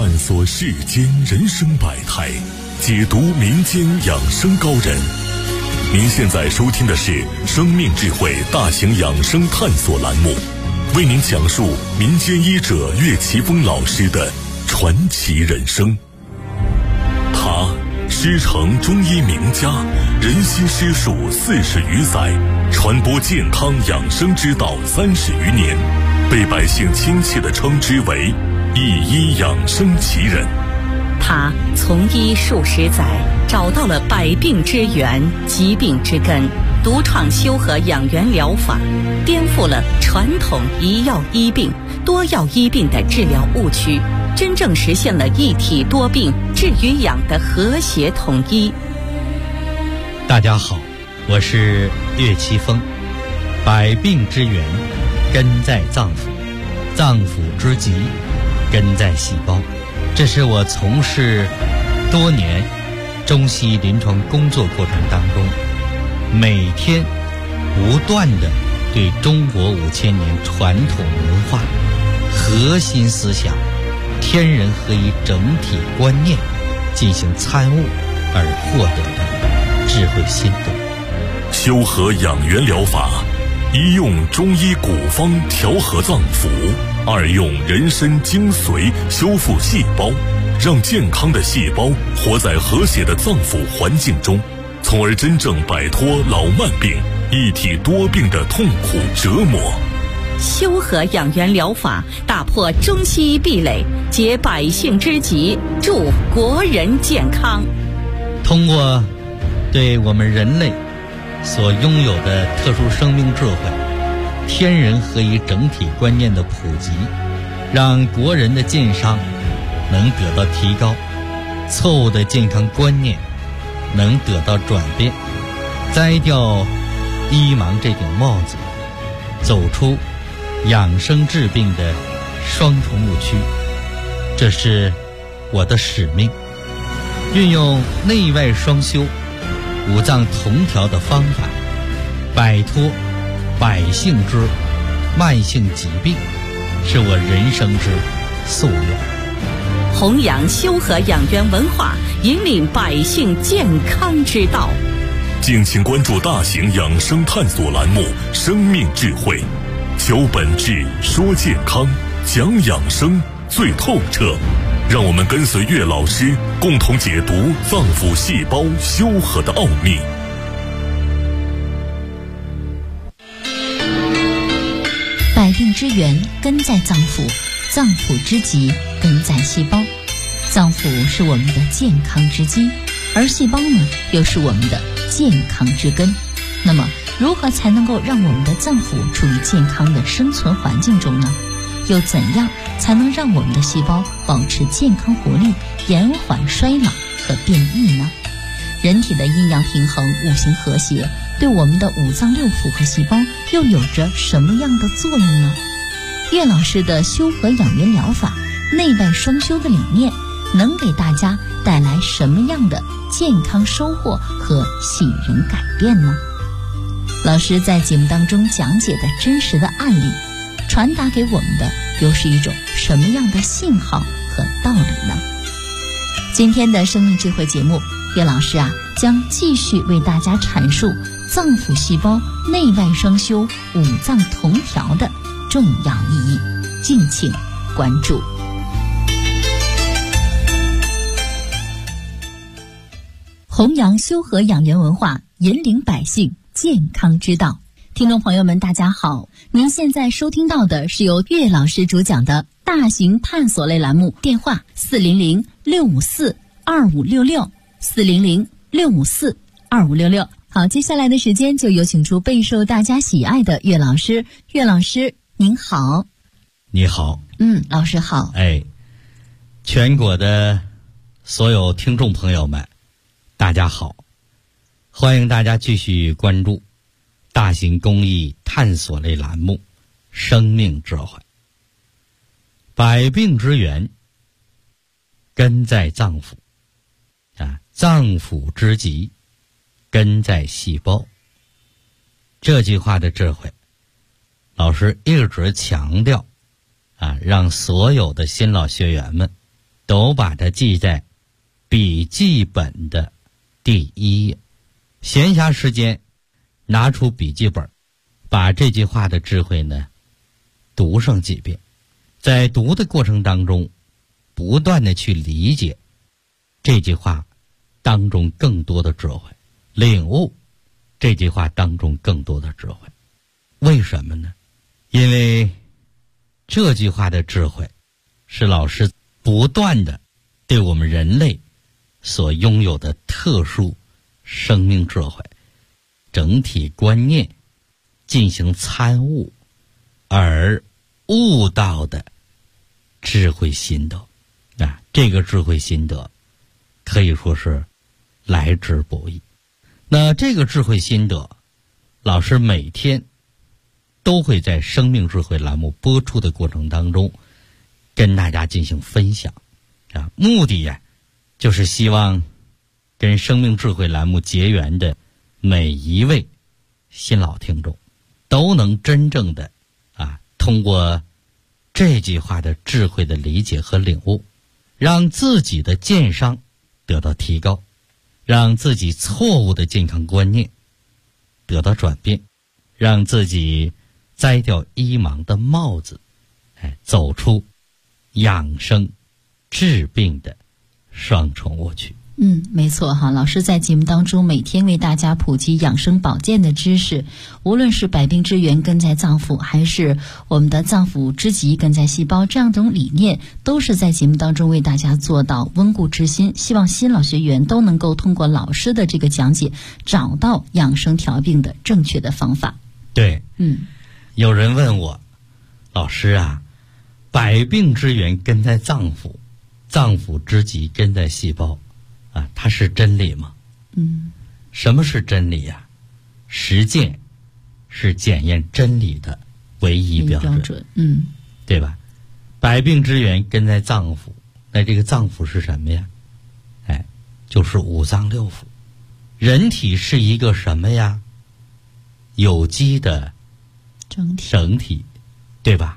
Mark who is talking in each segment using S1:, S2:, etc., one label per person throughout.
S1: 探索世间人生百态，解读民间养生高人。您现在收听的是生命智慧大型养生探索栏目，为您讲述民间医者岳奇峰老师的传奇人生。他师承中医名家，人心师术40余载，传播健康养生之道30余年，被百姓亲切地称之为一医养生奇人。
S2: 他从医数十载，找到了百病之源、疾病之根，独创修和养元疗法，颠覆了传统一药医病、多药医病的治疗误区，真正实现了一体多病治与养的和谐统一。
S3: 大家好，我是岳奇峰。百病之源根在脏腑，脏腑之疾根在细胞。这是我从事多年中西医临床工作过程当中，每天不断地对中国5000年传统文化核心思想天人合一整体观念进行参悟而获得的智慧心得。
S1: 修和养元疗法，一用中医古方调和脏腑，二用人参精髓修复细胞，让健康的细胞活在和谐的脏腑环境中，从而真正摆脱老慢病、一体多病的痛苦折磨。
S2: 修和养元疗法打破中西医壁垒，解百姓之急，助国人健康。
S3: 通过对我们人类所拥有的特殊生命智慧、天人合一整体观念的普及，让国人的健康能得到提高，错误的健康观念能得到转变，摘掉医盲这顶帽子，走出养生治病的双重误区。这是我的使命，运用内外双修、五脏同调的方法，摆脱百姓之慢性疾病，是我人生之夙愿。
S2: 弘扬修和养元文化，引领百姓健康之道。
S1: 敬请关注大型养生探索栏目《生命智慧》，求本质，说健康，讲养生最透彻。让我们跟随岳老师，共同解读脏腑细胞修和的奥秘。
S4: 百病之源根在脏腑，脏腑之疾根在细胞。脏腑是我们的健康之基，而细胞呢，又是我们的健康之根。那么，如何才能够让我们的脏腑处于健康的生存环境中呢？又怎样才能让我们的细胞保持健康活力，延缓衰老和变异呢？人体的阴阳平衡、五行和谐，对我们的五脏六腑和细胞又有着什么样的作用呢？岳老师的修和养元疗法，内外双修的理念，能给大家带来什么样的健康收获和喜人改变呢？老师在节目当中讲解的真实的案例，传达给我们的又是一种什么样的信号和道理呢？今天的生命智慧节目，岳老师将继续为大家阐述脏腑细胞内外双修、五脏同调的重要意义，敬请关注。弘扬修和养元文化，引领百姓健康之道。听众朋友们，大家好，您现在收听到的是由岳老师主讲的大型探索类栏目，电话400-654-2566，400-654-2566。好，接下来的时间就有请出备受大家喜爱的岳老师。岳老师您好。
S3: 你好。
S4: 老师好。
S3: 全国的所有听众朋友们，大家好，欢迎大家继续关注大型公益探索类栏目《生命智慧》。百病之源根在脏腑，脏腑之疾根在细胞。这句话的智慧，老师一直强调让所有的新老学员们都把它记在笔记本的第1页。闲暇时间拿出笔记本，把这句话的智慧呢读上几遍，在读的过程当中不断的去理解这句话当中更多的智慧，领悟这句话当中更多的智慧。为什么呢？因为这句话的智慧是老师不断的对我们人类所拥有的特殊生命智慧整体观念进行参悟而悟到的智慧心得啊，这个智慧心得可以说是来之不易。那这个智慧心得，老师每天都会在生命智慧栏目播出的过程当中跟大家进行分享啊，目的呀就是希望跟生命智慧栏目结缘的每一位新老听众都能真正的通过这句话的智慧的理解和领悟，让自己的健商得到提高，让自己错误的健康观念得到转变，让自己摘掉医盲的帽子，走出养生治病的双重误区。
S4: 没错哈，老师在节目当中每天为大家普及养生保健的知识，无论是百病之源根在脏腑，还是我们的脏腑之极根在细胞，这样一种理念都是在节目当中为大家做到温故知新，希望新老学员都能够通过老师的这个讲解找到养生调病的正确的方法。
S3: 对，有人问我，老师啊，百病之源根在脏腑，脏腑之极根在细胞啊，它是真理吗？什么是真理呀？实践是检验真理的唯一标准。对吧？百病之源根在脏腑，那这个脏腑是什么呀？就是五脏六腑。人体是一个什么呀？有机的整体，对吧？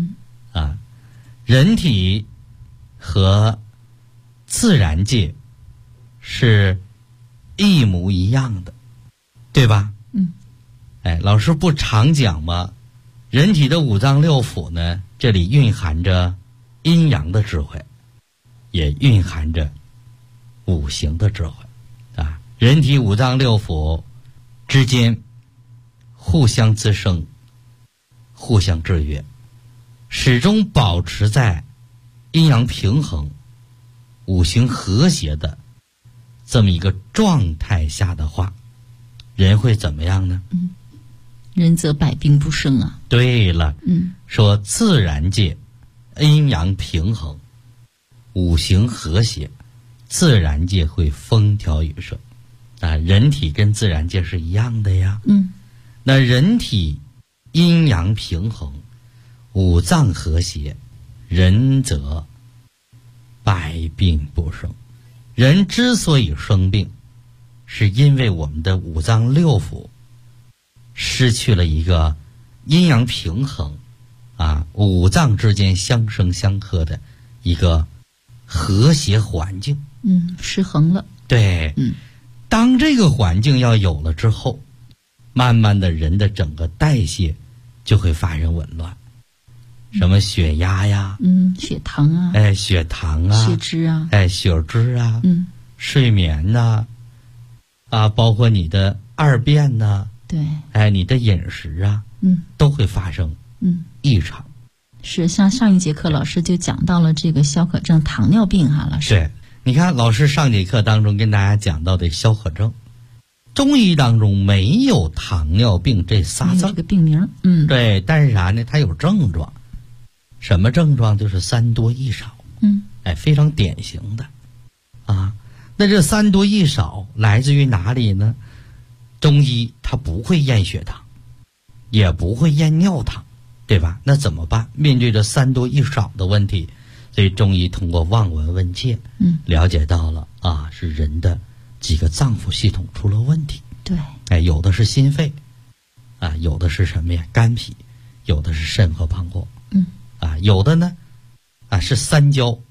S3: 人体和自然界是一模一样的，对吧？老师不常讲吗？人体的五脏六腑呢，这里蕴含着阴阳的智慧，也蕴含着五行的智慧啊。人体五脏六腑之间互相滋生，互相制约，始终保持在阴阳平衡、五行和谐的这么一个状态下的话，人会怎么样呢？
S4: 人则百病不生啊。
S3: 对了，说自然界阴阳平衡、五行和谐，自然界会风调雨顺啊。人体跟自然界是一样的呀。那人体阴阳平衡、五脏和谐，人则百病不生。人之所以生病，是因为我们的五脏六腑失去了一个阴阳平衡啊，五脏之间相生相克的一个和谐环境。
S4: 失衡了。
S3: 对，当这个环境要有了之后，慢慢的人的整个代谢就会发生紊乱，什么血压呀，
S4: 血糖啊，
S3: 血糖啊，
S4: 血脂啊，
S3: 血脂啊，睡眠呐，包括你的二便呐，
S4: 对，
S3: 你的饮食啊，都会发生异常。
S4: 是，像上一节课老师就讲到了这个消渴症、糖尿病哈，老师。
S3: 对，你看老师上节课当中跟大家讲到的消渴症，中医当中没有糖尿病这仨字，
S4: 这个病名。
S3: 对，但是啥呢？它有症状，什么症状？就是三多一少。非常典型的啊。那这三多一少来自于哪里呢？中医它不会验血糖，也不会验尿糖，对吧？那怎么办？面对着三多一少的问题，所以中医通过望闻问切，了解到了是人的几个脏腑系统出了问题。
S4: 对，
S3: 有的是心肺有的是什么呀？肝脾，有的是肾和膀胱。有的呢是三焦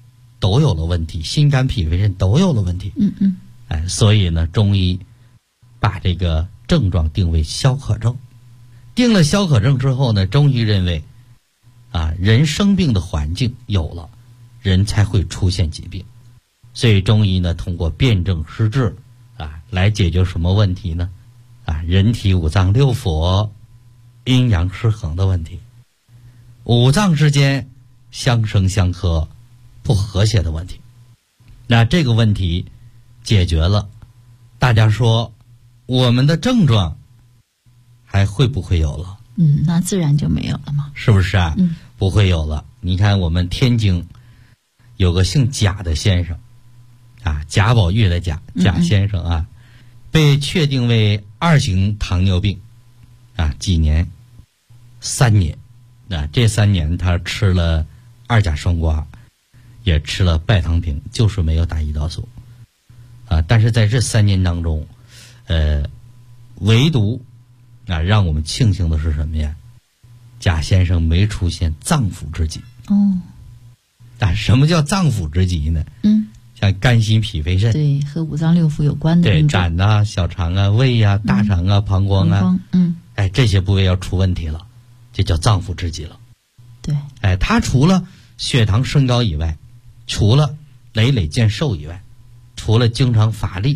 S3: 都有了问题，心肝脾肺肾都有了问题。所以呢，中医把这个症状定为消渴症。定了消渴症之后呢，中医认为人生病的环境有了，人才会出现疾病。所以中医呢，通过辨证施治来解决什么问题呢？人体五脏六腑阴阳失衡的问题，五脏之间相生相克不和谐的问题。那这个问题解决了，大家说我们的症状还会不会有了？
S4: 那自然就没有了嘛，
S3: 是不是啊？不会有了。你看我们天津有个姓贾的先生贾宝玉的贾先生被确定为2型糖尿病几年？3年。这3年他吃了2甲双胍，也吃了拜糖平，就是没有打胰岛素但是在这3年当中唯独让我们庆幸的是什么呀？贾先生没出现脏腑之疾。什么叫脏腑之疾呢？像肝心脾肺肾，
S4: 对，和五脏六腑有关的，
S3: 对，胆小肠胃大肠膀胱这些部位要出问题了，这叫脏腑之疾了。
S4: 对，
S3: 他除了血糖升高以外，除了累累见瘦以外，除了经常乏力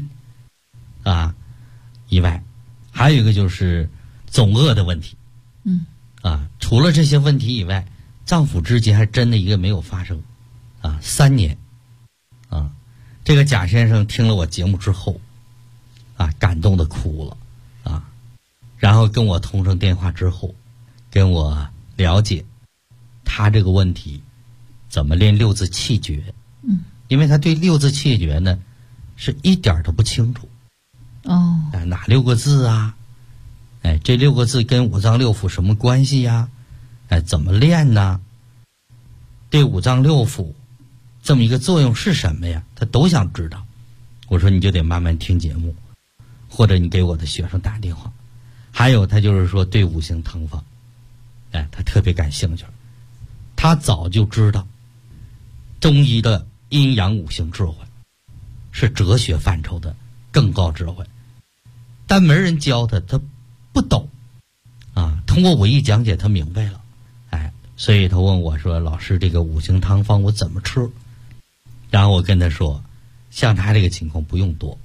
S3: 以外，还有一个就是总饿的问题。除了这些问题以外，脏腑之疾还真的一个没有发生。3年这个贾先生听了我节目之后感动的哭了然后跟我通上电话之后，跟我了解他这个问题怎么练六字气诀。因为他对六字气诀呢是一点都不清楚。哪6个字这6个字跟五脏六腑什么关系呀？怎么练呢？对五脏六腑这么一个作用是什么呀？他都想知道。我说你就得慢慢听节目，或者你给我的学生打电话。还有他就是说对五行汤方他特别感兴趣。他早就知道中医的阴阳五行智慧是哲学范畴的更高智慧，但没人教他，他不懂通过我一讲解他明白了。所以他问我说，老师这个五行汤方我怎么吃？然后我跟他说，像他这个情况不用多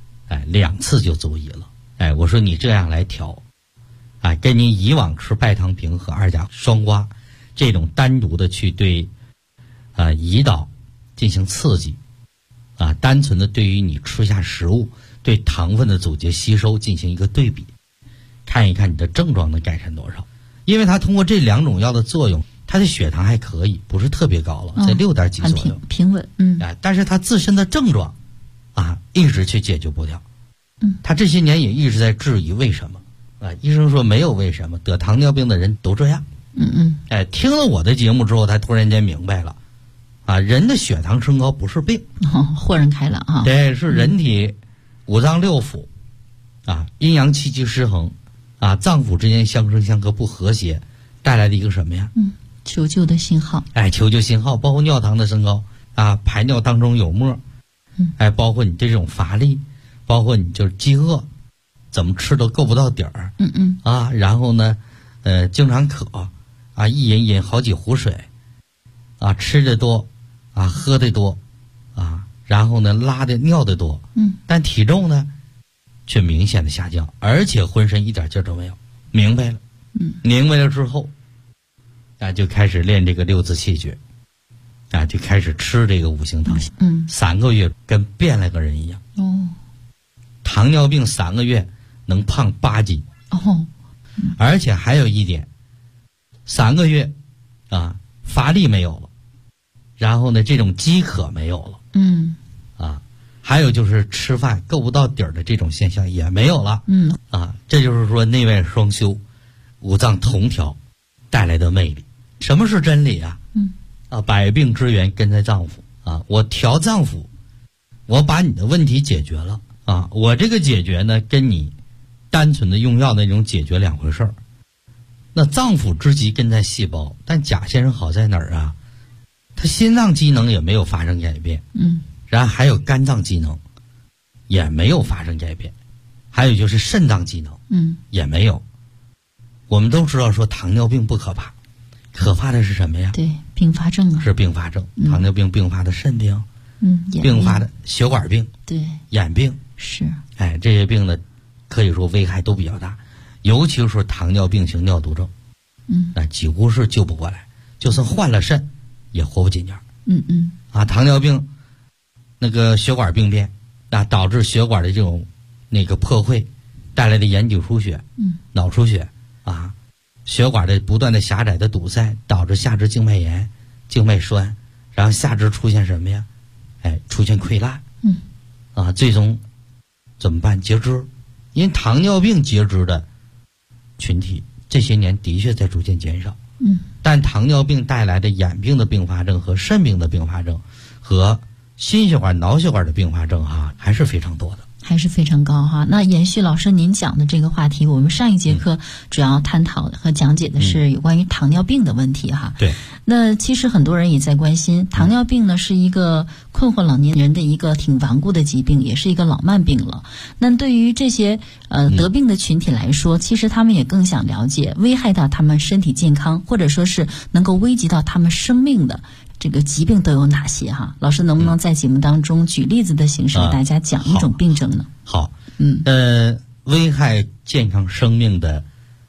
S3: 2次就足胰了。我说你这样来调跟你以往吃拜糖平和2甲双胍这种单独的去对胰岛进行刺激单纯的对于你吃下食物对糖分的阻截吸收进行一个对比，看一看你的症状能改善多少。因为他通过这2种药的作用，他的血糖还可以，不是特别高了，在6点几左右，
S4: 平稳。
S3: 但是他自身的症状一直去解决不掉。他这些年也一直在质疑为什么医生说没有为什么，得糖尿病的人都这样。听了我的节目之后，他突然间明白了人的血糖升高不是病，
S4: 豁然开朗
S3: 对，是人体五脏六腑阴阳气机失衡脏腑之间相生相克不和谐带来的一个什么呀？
S4: 求救的信号。
S3: 求救信号，包括尿糖的升高排尿当中有沫包括你这种乏力，包括你就是饥饿，怎么吃都够不到底儿。然后呢经常渴一饮好几壶水吃的多喝的多然后呢拉的尿的多但体重呢却明显的下降，而且浑身一点劲儿都没有。明白了明白了之后就开始练这个六字气诀就开始吃这个五行汤3个月跟变了个人一样。糖尿病3个月能胖8斤而且还有一点，3个月乏力没有了，然后呢这种饥渴没有了还有就是吃饭够不到底儿的这种现象也没有了。这就是说内外双修五脏同调带来的魅力。什么是真理百病之源根在脏腑我调脏腑，我把你的问题解决了我这个解决呢跟你单纯的用药那种解决2回事儿。那脏腑之疾根在细胞，但贾先生好在哪儿他心脏机能也没有发生改变，然后还有肝脏机能也没有发生改变，还有就是肾脏机能也没有。我们都知道说糖尿病不可怕，可怕的是什么呀？
S4: 对，并发症啊，
S3: 是并发症，糖尿病并发的肾病，并发的血管病，
S4: 对，
S3: 眼病，
S4: 是，
S3: 这些病呢，可以说危害都比较大，尤其是糖尿病型尿毒症，那几乎是救不过来，就算换了肾，也活不进去。糖尿病那个血管病变，导致血管的这种那个破溃，带来的眼底出血，脑出血血管的不断的狭窄的堵塞，导致下肢静脉炎、静脉栓，然后下肢出现什么呀？出现溃烂，最终怎么办？截肢。因为糖尿病截肢的群体这些年的确在逐渐减少，但糖尿病带来的眼病的并发症和肾病的并发症和心血管、脑血管的并发症还是非常多的。
S4: 还是非常高哈。那延续老师您讲的这个话题，我们上一节课主要探讨和讲解的是有关于糖尿病的问题哈。
S3: 对。
S4: 那其实很多人也在关心，糖尿病呢是一个困惑老年人的一个挺顽固的疾病，也是一个老慢病了。那对于这些得病的群体来说，其实他们也更想了解危害到他们身体健康，或者说是能够危及到他们生命的这个疾病都有哪些哈？老师能不能在节目当中举例子的形式给大家讲一种病症呢？
S3: 好，危害健康生命的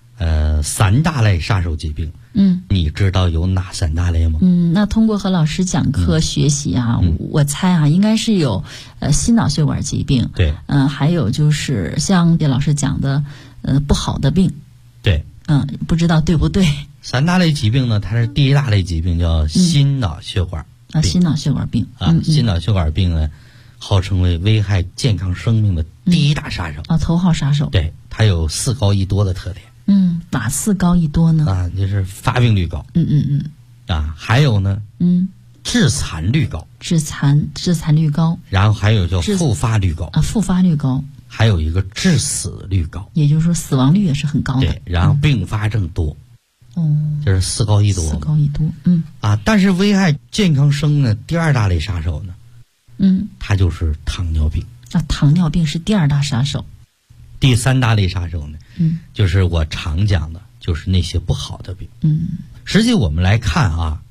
S3: 3大类杀手疾病，你知道有哪3大类吗？
S4: 那通过和老师讲课学习我猜应该是有心脑血管疾病，
S3: 对，
S4: 还有就是像叶老师讲的不好的病，
S3: 对，
S4: 不知道对不对
S3: ？3大类疾病呢，它是第一大类疾病叫心脑血管病，
S4: 心脑血管病
S3: 心脑血管病呢，号称为危害健康生命的第一大杀手
S4: 头号杀手。
S3: 对，它有4高1多的特点。
S4: 哪4高1多呢？
S3: 就是发病率高。还有呢，致残率高。致残
S4: 率高。
S3: 然后还有叫复发率高。
S4: 复发率高。
S3: 还有一个致死率高。
S4: 也就是说死亡率也是很高的。
S3: 对，然后并发症多。这是4高1多。
S4: 4高1多。
S3: 但是危害健康生命的第2大类杀手呢？它就是糖尿病。
S4: 糖尿病是第2大杀手。
S3: 第3大类杀手呢？就是我常讲的，就是那些不好的病。实际我们来看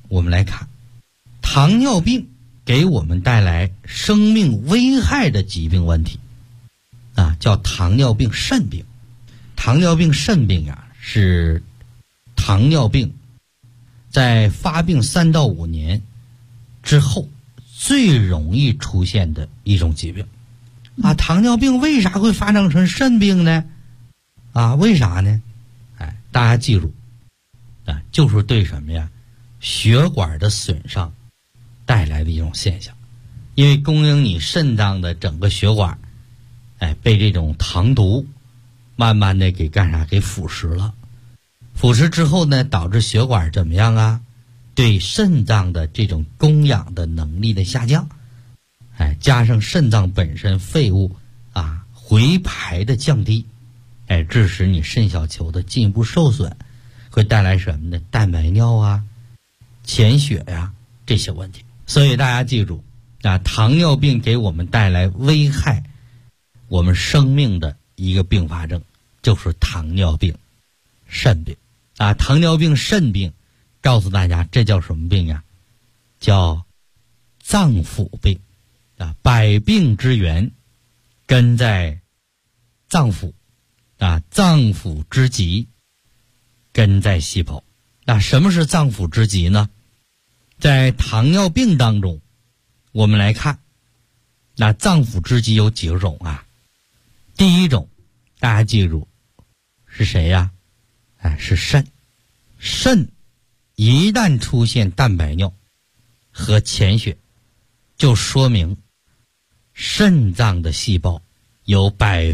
S3: 糖尿病给我们带来生命危害的疾病问题叫糖尿病肾病。糖尿病肾病是糖尿病在发病3到5年之后最容易出现的一种疾病。糖尿病为啥会发展成肾病呢？为啥呢？大家记住就是对什么呀？血管的损伤带来的一种现象。因为供应你肾脏的整个血管被这种糖毒慢慢的给腐蚀了。腐蚀之后呢，导致血管怎么样对肾脏的这种供氧的能力的下降，加上肾脏本身废物回排的降低，致使你肾小球的进一步受损，会带来什么呢？蛋白尿潜血这些问题。所以大家记住糖尿病给我们带来危害我们生命的一个并发症就是糖尿病肾病。糖尿病肾病告诉大家这叫什么病叫脏腑病。百病之源根在脏腑，脏腑之疾根在细胞。什么是脏腑之疾呢？在糖尿病当中我们来看脏腑之疾有几种第一种大家记住是谁是肾。肾一旦出现蛋白尿和潜血，就说明肾脏的细胞有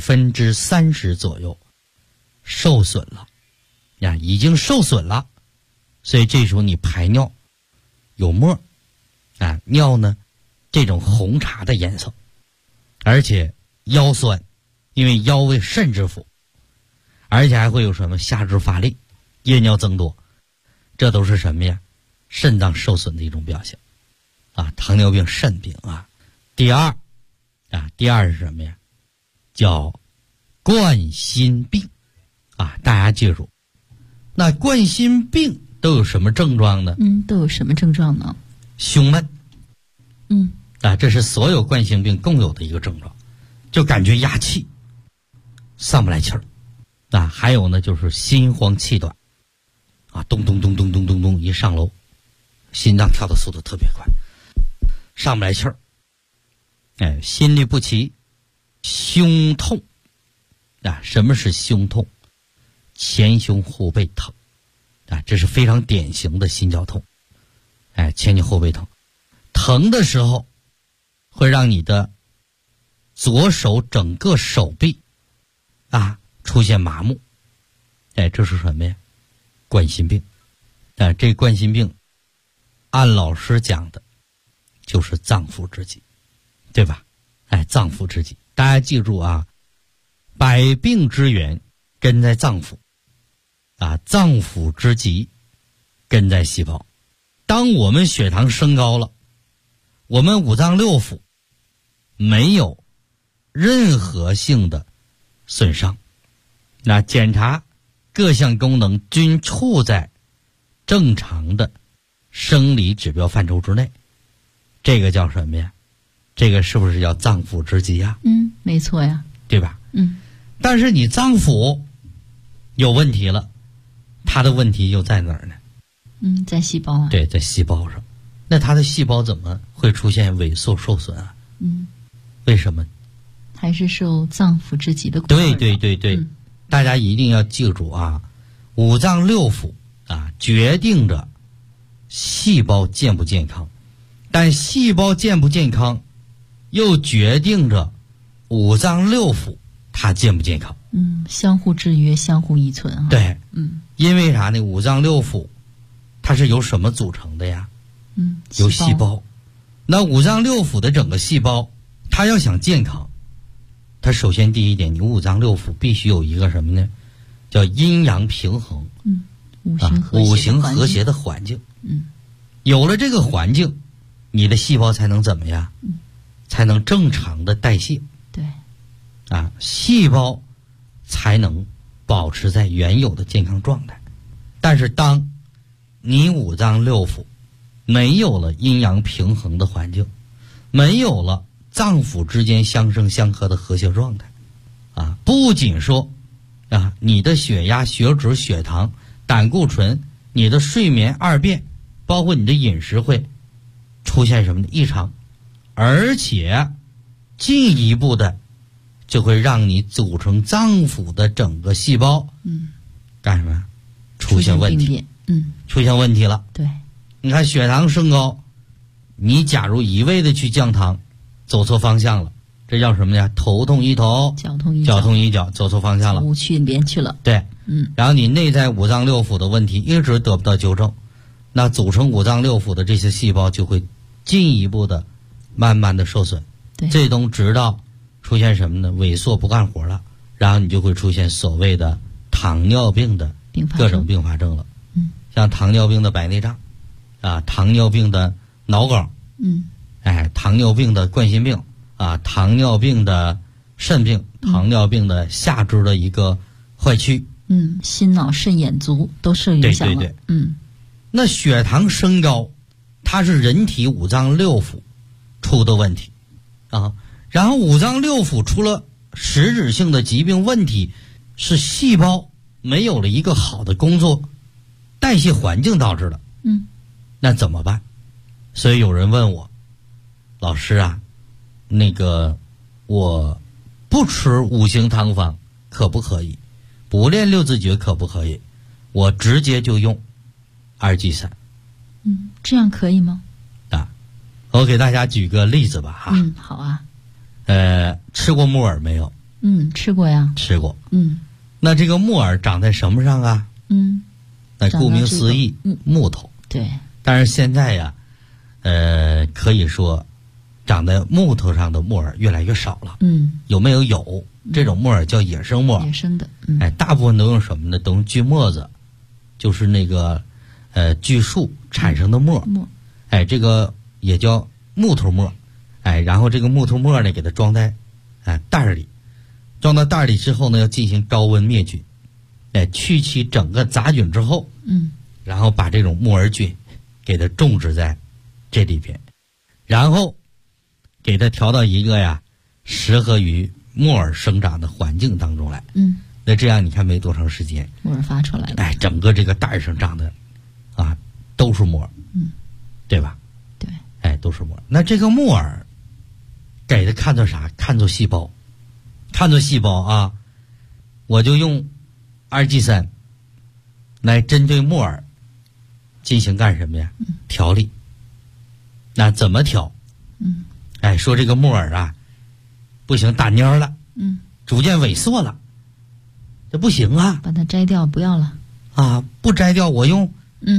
S3: 30%左右受损了已经受损了。所以这时候你排尿有沫尿呢这种红茶的颜色，而且腰酸，因为腰为肾之府，而且还会有什么下肢乏力、夜尿增多，这都是什么呀？肾脏受损的一种表现。 啊，糖尿病、肾病啊。第二是什么呀？叫冠心病啊。大家记住，那冠心病都有什么症状呢？
S4: 都有什么症状呢？
S3: 胸闷。这是所有冠心病共有的一个症状，就感觉压气，上不来气儿。还有呢，就是心慌气短啊，咚咚咚咚咚咚咚，一上楼，心脏跳的速度特别快，上不来气儿。心律不齐，胸痛啊。什么是胸痛？前胸后背疼啊，这是非常典型的心绞痛。前胸后背疼，疼的时候会让你的左手整个手臂出现麻木。这是什么呀？冠心病。这冠心病按老师讲的就是脏腑之疾，对吧？脏腑之疾，大家记住啊，百病之源根在脏腑脏腑之疾根在细胞。当我们血糖升高了，我们五脏六腑没有任何性的损伤，那检查各项功能均处在正常的生理指标范畴之内，这个叫什么呀？这个是不是叫脏腑之疾呀？
S4: 没错呀，
S3: 对吧？但是你脏腑有问题了，它的问题又在哪儿呢？
S4: 在细胞啊。
S3: 对，在细胞上。那它的细胞怎么会出现萎缩受损啊？为什么？
S4: 还是受脏腑之疾的困扰。
S3: 对，大家一定要记住啊，五脏六腑决定着细胞健不健康，但细胞健不健康又决定着五脏六腑它健不健康。
S4: 相互制约，相互依存啊。
S3: 对，因为啥呢？五脏六腑它是由什么组成的呀？由细胞。那五脏六腑的整个细胞，它要想健康，它首先第一点，你五脏六腑必须有一个什么呢？叫阴阳平衡。五行和谐的环境。有了这个环境，你的细胞才能怎么样？才能正常的代谢。
S4: 对。
S3: 细胞才能保持在原有的健康状态。但是当你五脏六腑没有了阴阳平衡的环境，没有了脏腑之间相生相克的和谐状态，不仅说你的血压、血脂、血糖、胆固醇，你的睡眠二便，包括你的饮食会出现什么异常，而且进一步的就会让你组成脏腑的整个细胞干什么？出现问题。出现问题了。
S4: 对，
S3: 你看血糖升高，你假如一味的去降糖，走错方向了，这叫什么呀？头痛医头，脚痛医脚，走错方向了，
S4: 无趣连去了。
S3: 对，然后你内在五脏六腑的问题一直得不到纠正，那组成五脏六腑的这些细胞就会进一步的慢慢的受损。
S4: 对，
S3: 最终直到出现什么呢？萎缩不干活了，然后你就会出现所谓的糖尿病的各种并发症了。像糖尿病的白内障糖尿病的脑梗，糖尿病的冠心病糖尿病的肾病，糖尿病的下肢的一个坏区，
S4: 心脑肾眼足都受影响了。
S3: 对，那血糖升高，它是人体五脏六腑出的问题然后五脏六腑出了实质性的疾病问题，是细胞没有了一个好的工作代谢环境导致的。那怎么办？所以有人问我，老师那个我不吃五行汤方可不可以？不练六字诀可不可以？我直接就用2G3。
S4: 这样可以吗？
S3: 我给大家举个例子吧
S4: 好啊。
S3: 吃过木耳没有？
S4: 吃过呀。
S3: 吃过。那这个木耳长在什么上啊？那顾名思义，木头。
S4: 对。
S3: 但是现在呀，可以说长在木头上的木耳越来越少了。有没有？有。这种木耳叫野生木耳。
S4: 野生的。
S3: 大部分都用什么呢？都用锯末子，就是那个锯树产生的末。这个也叫木头沫，然后这个木头沫呢给它装在袋里，装到袋里之后呢，要进行高温灭菌，去其整个杂菌之后，然后把这种木耳菌给它种植在这里边，然后给它调到一个适合于木耳生长的环境当中来。那这样你看没多长时间，
S4: 木耳发出来了。
S3: 整个这个袋上长的都是木耳，对吧？
S4: 对，
S3: 都是木耳。那这个木耳给它看作啥？看作细胞，看作细胞啊！我就用2G3来针对木耳进行干什么呀？调理。那怎么调？说这个木耳不行，打蔫了，逐渐萎缩了，这不行啊！
S4: 把它摘掉，不要了
S3: 不摘掉，我用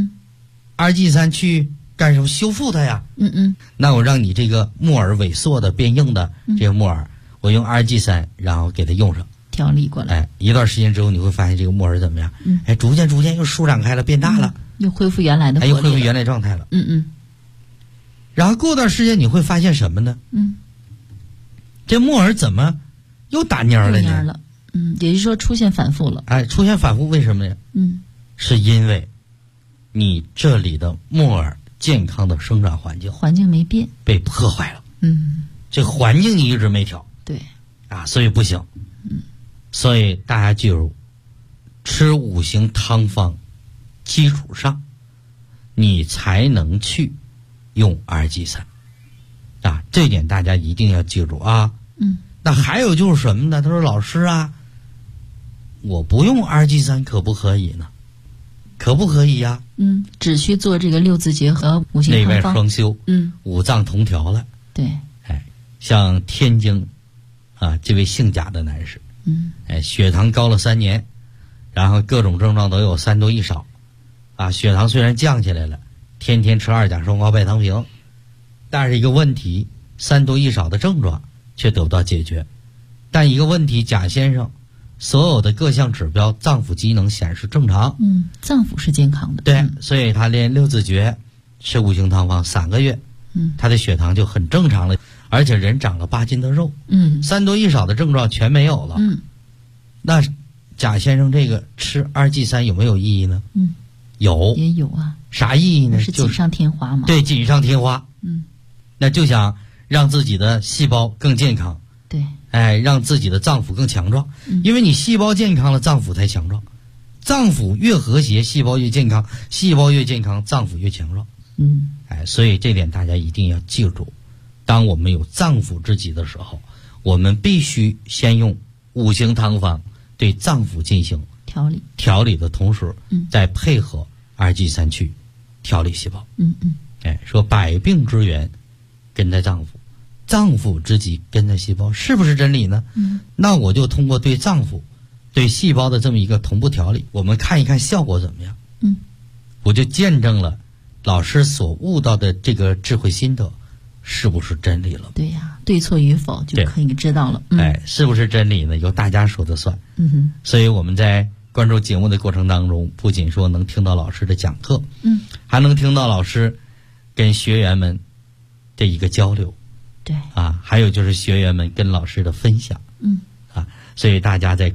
S3: 2G3去干什么？修复它呀。那我让你这个木耳萎缩的变硬的这个木耳，我用2G3，然后给它用上
S4: 调理过来。
S3: 一段时间之后，你会发现这个木耳怎么样？逐渐又舒展开了，变大了，
S4: 又恢复原来的活力了，
S3: 又恢复原来状态了。然后过段时间你会发现什么呢？这木耳怎么又打蔫了呢？
S4: 也就是说出现反复了。
S3: 出现反复为什么呀？是因为你这里的木耳健康的生长环境
S4: 没变，
S3: 被破坏了。这环境一直没调。
S4: 对
S3: 所以不行。所以大家记住，吃5行汤方基础上，你才能去用2G3这一点大家一定要记住啊。那还有就是什么呢？他说老师我不用2G3可不可以呢？可不可以呀？
S4: 只需做这个6字诀和5行汤方，内
S3: 外双修，五脏同调了。
S4: 对，
S3: 像天津这位姓贾的男士，血糖高了3年，然后各种症状都有3多1少，血糖虽然降下来了，天天吃2甲双胍拜糖平，但是一个问题，3多1少的症状却得不到解决。但一个问题，贾先生所有的各项指标脏腑机能显示正常，
S4: 脏腑是健康的。
S3: 对，所以他练6字诀，吃5行汤方3个月，他的血糖就很正常了，而且人长了8斤的肉，3多1少的症状全没有了。那贾先生这个吃2G3有没有意义呢？有，
S4: 也有啊。
S3: 啥意义呢？
S4: 是锦上添花嘛。
S3: 对，锦上添花。那就想让自己的细胞更健康。
S4: 对。
S3: 让自己的脏腑更强壮，因为你细胞健康了，脏腑才强壮。脏腑越和谐，细胞越健康；细胞越健康，脏腑越强壮。所以这点大家一定要记住。当我们有脏腑之疾的时候，我们必须先用5行汤方对脏腑进行调理的同时，再配合2G3去调理细胞。说百病之源根在脏腑。脏腑之疾根在细胞，是不是真理呢？那我就通过对脏腑、对细胞的这么一个同步调理，我们看一看效果怎么样。我就见证了老师所悟到的这个智慧心得是不是真理了？
S4: 对呀，对错与否就可以知道了。
S3: 是不是真理呢？由大家说的算。所以我们在关注节目的过程当中，不仅说能听到老师的讲课，还能听到老师跟学员们的一个交流。
S4: 对
S3: 还有就是学员们跟老师的分享，所以大家在